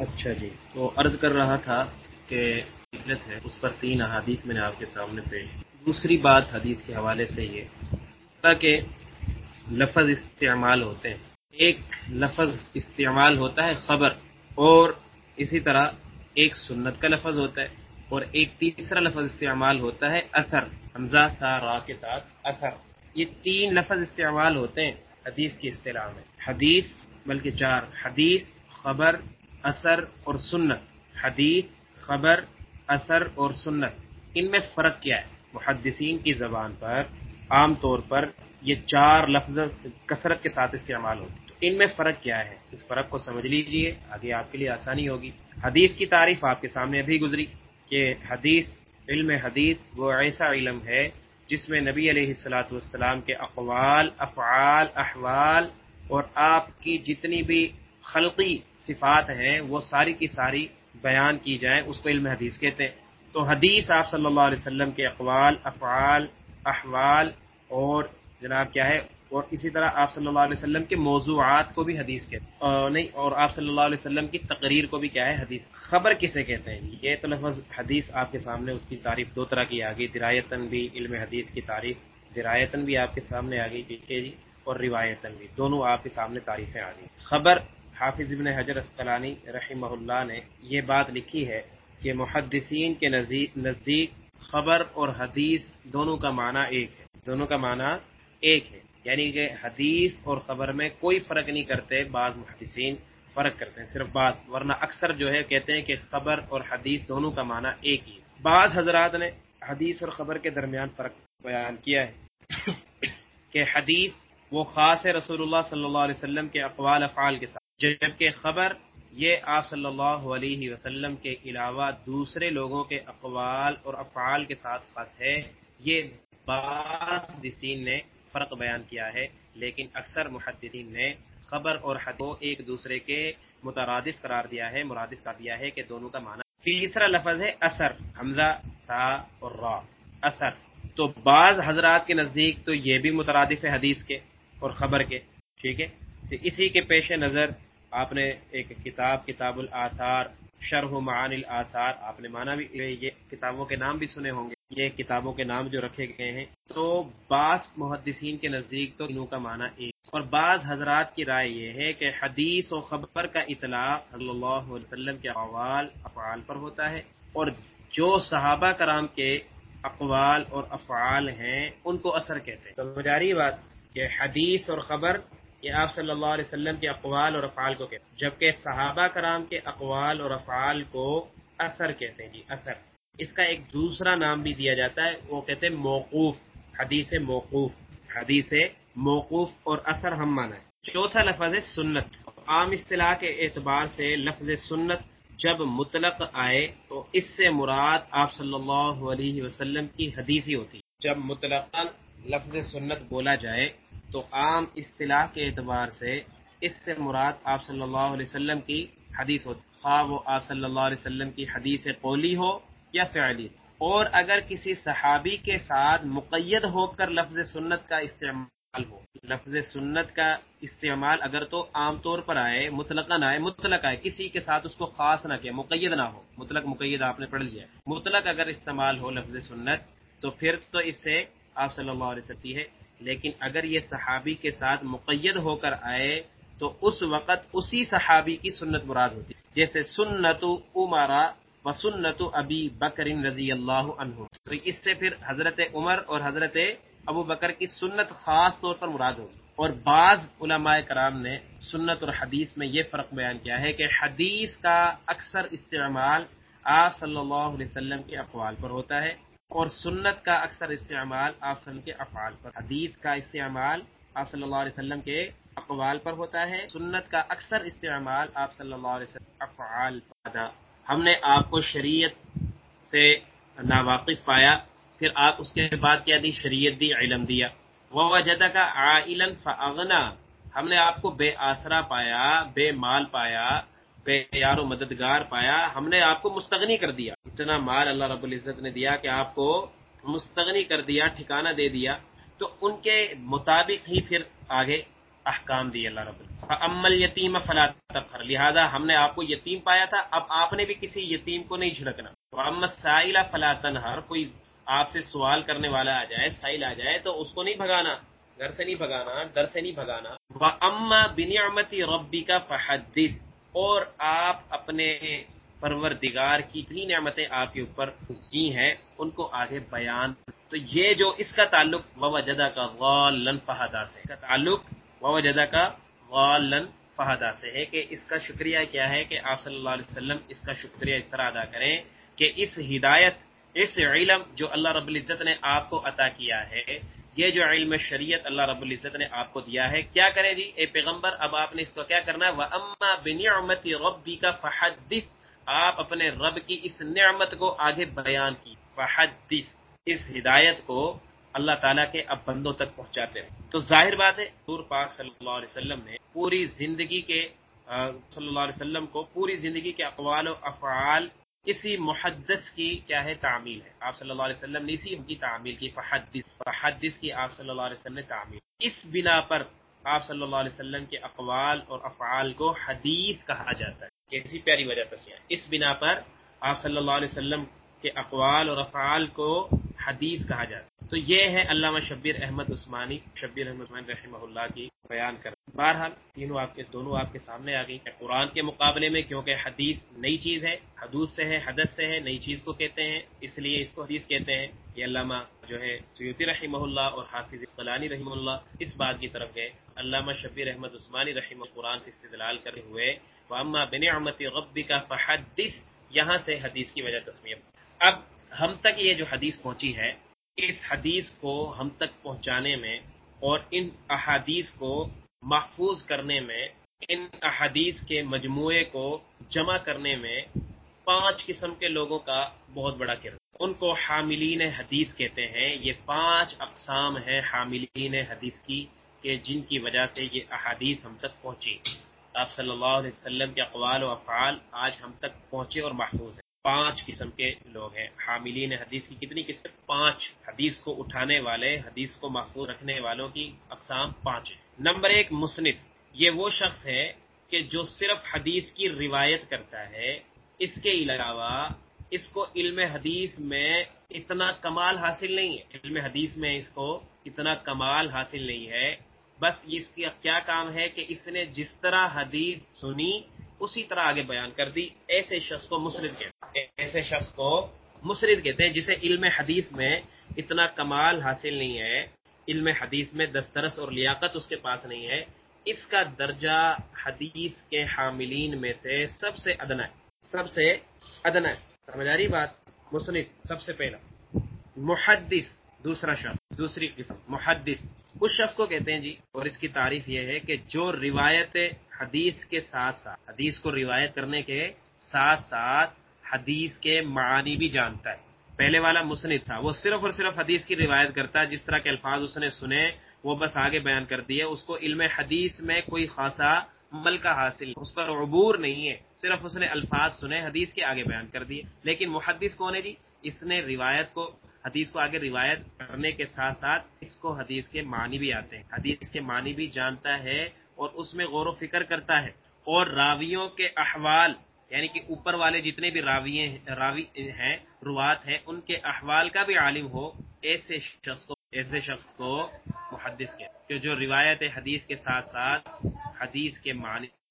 اچھا جی، تو عرض کر رہا تھا کہ عدت ہے اس پر 3 احادیث میں نے آپ کے سامنے پیش کی۔ دوسری بات حدیث کے حوالے سے یہ تاکہ لفظ استعمال ہوتے ہیں، ایک لفظ استعمال ہوتا ہے خبر، اور اسی طرح ایک سنت کا لفظ ہوتا ہے، اور ایک تیسرا لفظ استعمال ہوتا ہے اثر، حمزہ تا را کے ساتھ اثر۔ یہ 3 لفظ استعمال ہوتے ہیں حدیث کی اصطلاح میں، حدیث بلکہ 4، حدیث، خبر، اثر اور سنت۔ حدیث، خبر، اثر اور سنت، ان میں فرق کیا ہے؟ محدثین کی زبان پر عام طور پر یہ 4 لفظ کثرت کے ساتھ استعمال ہوتے ہیں، تو ان میں فرق کیا ہے؟ اس فرق کو سمجھ لیجئے، آگے آپ کے لیے آسانی ہوگی۔ حدیث کی تعریف آپ کے سامنے ابھی گزری کہ حدیث، علم حدیث وہ ایسا علم ہے جس میں نبی علیہ الصلاۃ والسلام کے اقوال، افعال، احوال اور آپ کی جتنی بھی خلقی صفات ہیں وہ ساری کی ساری بیان کی جائیں، اس کو علم حدیث کہتے ہیں۔ تو حدیث آپ صلی اللہ علیہ وسلم کے اقوال، افعال، احوال اور جناب کیا ہے، اور اسی طرح آپ صلی اللہ علیہ وسلم کے موضوعات کو بھی حدیث کہتے ہیں، نہیں، اور آپ صلی اللہ علیہ وسلم کی تقریر کو بھی کیا ہے، حدیث۔ خبر کسے کہتے ہیں؟ یہ تو لفظ حدیث آپ کے سامنے، اس کی تعریف 2 طرح کی آ گئی، درایتاً بھی، علم حدیث کی تعریف درایتاً بھی آپ کے سامنے آ گئی، ٹھیک ہے جی، اور روایتاً بھی، دونوں آپ کے سامنے تعریفیں آ گئی۔ خبر، حافظ ابن حجر اسقلانی رحمہ اللہ نے یہ بات لکھی ہے کہ محدثین کے نزدیک خبر اور حدیث دونوں کا معنی ایک ہے، دونوں کا معنی ایک ہے، یعنی کہ حدیث اور خبر میں کوئی فرق نہیں کرتے، بعض محدثین فرق کرتے ہیں، صرف بعض، ورنہ اکثر جو ہے کہتے ہیں کہ خبر اور حدیث دونوں کا معنی ایک ہی ہے۔ بعض حضرات نے حدیث اور خبر کے درمیان فرق بیان کیا ہے کہ حدیث وہ خاص ہے رسول اللہ صلی اللہ علیہ وسلم کے اقوال افعال کے ساتھ، جبکہ خبر یہ آپ صلی اللہ علیہ وسلم کے علاوہ دوسرے لوگوں کے اقوال اور افعال کے ساتھ خاص ہے۔ یہ بعض محدثین نے فرق بیان کیا ہے، لیکن اکثر محدثین نے خبر اور حدیث کو ایک دوسرے کے مترادف قرار دیا ہے، مرادف قرار دیا ہے کہ دونوں کا معنی۔ تیسرا لفظ ہے اثر، حمزہ تا اور را، اثر۔ تو بعض حضرات کے نزدیک تو یہ بھی مترادف ہے حدیث کے اور خبر کے، ٹھیک ہے۔ تو اسی کے پیش نظر آپ نے ایک کتاب الآثار، شرح معانی الآثار، آپ نے مانا بھی، یہ کتابوں کے نام بھی سنے ہوں گے، یہ کتابوں کے نام جو رکھے گئے ہیں، تو بعض محدثین کے نزدیک تو انہوں کا معنی ایک، اور بعض حضرات کی رائے یہ ہے کہ حدیث و خبر کا اطلاق صلی اللہ علیہ وسلم کے اقوال افعال پر ہوتا ہے، اور جو صحابہ کرام کے اقوال اور افعال ہیں ان کو اثر کہتے ہیں۔ سمجھ آ رہی ہے بات کہ حدیث اور خبر یہ آپ صلی اللہ علیہ وسلم کے اقوال اور افعال کو کہتے ہیں، جبکہ صحابہ کرام کے اقوال اور افعال کو اثر کہتے ہیں، جی اثر۔ اس کا ایک دوسرا نام بھی دیا جاتا ہے، وہ کہتے ہیں موقوف، حدیث موقوف، حدیث موقوف اور اثر ہم مانا ہے۔ چوتھا لفظ ہے سنت۔ عام اصطلاح کے اعتبار سے لفظ سنت جب مطلق آئے تو اس سے مراد آپ صلی اللہ علیہ وسلم کی حدیث ہی ہوتی ہے۔ جب مطلقاً لفظ سنت بولا جائے تو عام اصطلاح کے اعتبار سے اس سے مراد آپ صلی اللہ علیہ وسلم کی حدیث ہوتی ہے، خواہ وہ آپ صلی اللہ علیہ وسلم کی حدیث قولی ہو یا فعلی۔ اور اگر کسی صحابی کے ساتھ مقید ہو کر لفظ سنت کا استعمال ہو، لفظ سنت کا استعمال اگر تو عام طور پر آئے، مطلقاً آئے، مطلق آئے، کسی کے ساتھ اس کو خاص نہ کیا، مقید نہ ہو، مطلق مقید آپ نے پڑھ لیا، مطلق اگر استعمال ہو لفظ سنت تو پھر تو اس سے آپ صلی اللہ علیہ وسلم ہے، لیکن اگر یہ صحابی کے ساتھ مقید ہو کر آئے تو اس وقت اسی صحابی کی سنت مراد ہوتی ہے، جیسے سنت عمرہ و سنت ابی بکر رضی اللہ عنہ، تو اس سے پھر حضرت عمر اور حضرت ابو بکر کی سنت خاص طور پر مراد ہوگی۔ اور بعض علماء کرام نے سنت اور حدیث میں یہ فرق بیان کیا ہے کہ حدیث کا اکثر استعمال آپ صلی اللہ علیہ وسلم کے اقوال پر ہوتا ہے، اور سنت کا اکثر استعمال آپ صلی اللہ علیہ وسلم کے افعال پر۔ حدیث کا استعمال آپ صلی اللہ علیہ وسلم کے اقوال پر ہوتا ہے، سنت کا اکثر استعمال آپ صلی اللہ علیہ وسلم افعال پر۔ ہم نے آپ کو شریعت سے ناواقف پایا، پھر آپ اس کے بعد کیا دی؟ شریعت دی، علم دیا۔ وَوَجَدَكَ عَائِلًا فَأَغْنَىٰ، ہم نے آپ کو بے آسرا پایا، بے مال پایا، بے یار و مددگار پایا، ہم نے آپ کو مستغنی کر دیا، اتنا مال اللہ رب العزت نے دیا کہ آپ کو مستغنی کر دیا، ٹھکانہ دے دیا، تو ان کے مطابق ہی پھر آگے احکام دیے اللہ رب العزت۔ فَأَمَّا الْيَتِيمَ فَلَا تَقْهَرْ، لہذا ہم نے آپ کو یتیم پایا تھا، اب آپ نے بھی کسی یتیم کو نہیں جھڑکنا۔ وَأَمَّا السَّائِلَ فَلَا تَنْهَرْ، کوئی آپ سے سوال کرنے والا آ جائے، سائل آ جائے تو اس کو نہیں بھگانا، گھر سے نہیں بھگانا، در سے نہیں بھگانا۔ وَأَمَّا بِنِعْمَةِ رَبِّكَ فَحَدِّثْ، اور آپ اپنے پروردگار کی اتنی نعمتیں آپ کے اوپر کی ہیں ان کو آگے بیان۔ تو یہ جو اس کا تعلق وَوَجَدَكَ ضَالًّا فَهَدَىٰ سے، اس کا تعلق وَوَجَدَكَ ضَالًّا فَهَدَىٰ سے ہے کہ اس کا شکریہ کیا ہے کہ آپ صلی اللہ علیہ وسلم اس کا شکریہ اس طرح ادا کریں کہ اس ہدایت، اس علم جو اللہ رب العزت نے آپ کو عطا کیا ہے، یہ جو علم شریعت اللہ رب العزت نے آپ کو دیا ہے، کیا کریں جی اے پیغمبر، اب آپ نے اس کو کیا کرنا ہے؟ وَأَمَّا بِنِعْمَةِ رَبِّكَ فَحَدِّثْ، آپ اپنے رب کی اس نعمت کو آگے بیان کی، فحدث، اس ہدایت کو اللہ تعالیٰ کے اب بندوں تک پہنچاتے ہیں۔ تو ظاہر بات ہے حضور پاک صلی اللہ علیہ وسلم نے پوری زندگی کے صلی اللہ علیہ وسلم کو پوری زندگی کے اقوال و افعال اسی محدث کی کیا ہے تعمیل ہے، آپ صلی اللہ علیہ وسلم نے اسی کی تعمیل کی، فحدث کی آپ صلی اللہ علیہ وسلم نے تعمیل، اس بنا پر آپ صلی اللہ علیہ وسلم کے اقوال اور افعال کو حدیث کہا جاتا ہے۔ کیسی پیاری وجہ تسیاں، اس بنا پر آپ صلی اللہ علیہ وسلم کے اقوال اور افعال کو حدیث کہا جاتا ہے۔ تو یہ ہے علامہ شبیر احمد عثمانی رحمہ اللہ کی بیان کر۔ بہرحال دونوں آپ کے سامنے آ گئی۔ قرآن کے مقابلے میں کیونکہ حدیث نئی چیز ہے، حدوث سے ہے، حدث سے ہے، نئی چیز کو کہتے ہیں، اس لیے اس کو حدیث کہتے ہیں۔ یہ علامہ جو ہے سیوطی رحمہ اللہ اور حافظ عسقلانی رحمہ اللہ اس بات کی طرف گئے۔ علامہ شبیر احمد عثمانی رحمہ اللہ قرآن سے استدلال کرتے ہوئے وَأَمَّا بِنِعْمَةِ رَبِّكَ فَحَدِّثْ، یہاں سے حدیث کی وجہ تسمیہ۔ اب ہم تک یہ جو حدیث پہنچی ہے، اس حدیث کو ہم تک پہنچانے میں اور ان احادیث کو محفوظ کرنے میں، ان احادیث کے مجموعے کو جمع کرنے میں 5 قسم کے لوگوں کا بہت بڑا کردار۔ ان کو حاملین حدیث کہتے ہیں۔ یہ 5 اقسام ہیں حاملین حدیث کی کہ جن کی وجہ سے یہ احادیث ہم تک پہنچی، آپ صلی اللہ علیہ وسلم کے اقوال و افعال آج ہم تک پہنچے اور محفوظ ہیں۔ 5 قسم کے لوگ ہیں حاملین حدیث کی۔ کتنی قسم؟ 5۔ حدیث کو اٹھانے والے، حدیث کو محفوظ رکھنے والوں کی اقسام 5 ہیں۔ نمبر 1 مسند، یہ وہ شخص ہے کہ جو صرف حدیث کی روایت کرتا ہے، اس کے علاوہ اس کو علم حدیث میں اتنا کمال حاصل نہیں ہے، علم حدیث میں اس کو اتنا کمال حاصل نہیں ہے، بس اس کا کیا کام ہے کہ اس نے جس طرح حدیث سنی اسی طرح آگے بیان کر دی، ایسے شخص کو مسند کہتے ہیں۔ ایسے شخص کو مسند کہتے ہیں جسے علم حدیث میں اتنا کمال حاصل نہیں ہے، علم حدیث میں دسترس اور لیاقت اس کے پاس نہیں ہے، اس کا درجہ حدیث کے حاملین میں سے سب سے ادنا ہے، سب سے ادنا ہے۔ سمجھ آ رہی بات؟ مسند سب سے پہلا۔ محدث دوسرا شخص، دوسری قسم محدث اس شخص کو کہتے ہیں جی، اور اس کی تعریف یہ ہے کہ جو روایت حدیث کے ساتھ ساتھ، حدیث کو روایت کرنے کے ساتھ ساتھ حدیث کے معانی بھی جانتا ہے۔ پہلے والا مسند تھا، وہ صرف اور صرف حدیث کی روایت کرتا ہے، جس طرح کے الفاظ اس نے سنے وہ بس آگے بیان کر دیے، اس کو علم حدیث میں کوئی خاصا عمل کا حاصل نہیں، اس پر عبور نہیں ہے، صرف اس نے الفاظ سنے، حدیث کے آگے بیان کر دیے۔ لیکن محدث کون ہے جی؟ اس نے روایت کو، حدیث کو آگے روایت کرنے کے ساتھ ساتھ اس کو حدیث کے معنی بھی آتے ہیں، حدیث کے معنی بھی جانتا ہے اور اس میں غور و فکر کرتا ہے، اور راویوں کے احوال، یعنی کہ اوپر والے جتنے بھی راوی ہیں، روات ہیں، ان کے احوال کا بھی عالم ہو، ایسے شخص کو محدث کہتے ہیں، کہ جو روایت حدیث کے ساتھ ساتھ حدیث کے معنی